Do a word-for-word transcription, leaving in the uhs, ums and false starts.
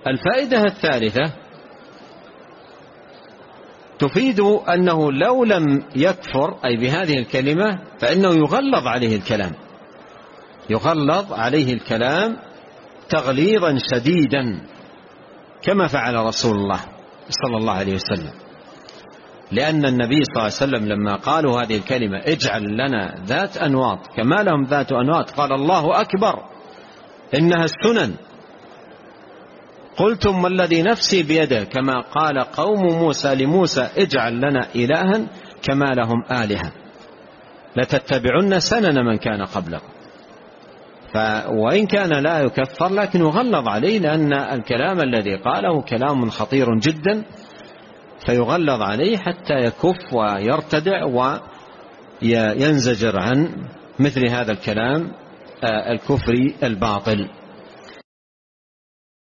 الفائدة الثالثة تفيد أنه لو لم يكفر أي بهذه الكلمة فإنه يغلظ عليه الكلام، يغلظ عليه الكلام تغليظا شديدا كما فعل رسول الله صلى الله عليه وسلم، لأن النبي صلى الله عليه وسلم لما قالوا هذه الكلمة اجعل لنا ذات أنواط كما لهم ذات أنواط قال الله أكبر إنها السنن، قلتم والذي نفسي بيده كما قال قوم موسى لموسى اجعل لنا إلها كما لهم آلهة لتتبعن سنن من كان قبلكم. وإن كان لا يكفر لكن يغلظ عليه، لأن الكلام الذي قاله كلام خطير جدا، فيغلظ عليه حتى يكف ويرتدع وينزجر عن مثل هذا الكلام الكفري الباطل.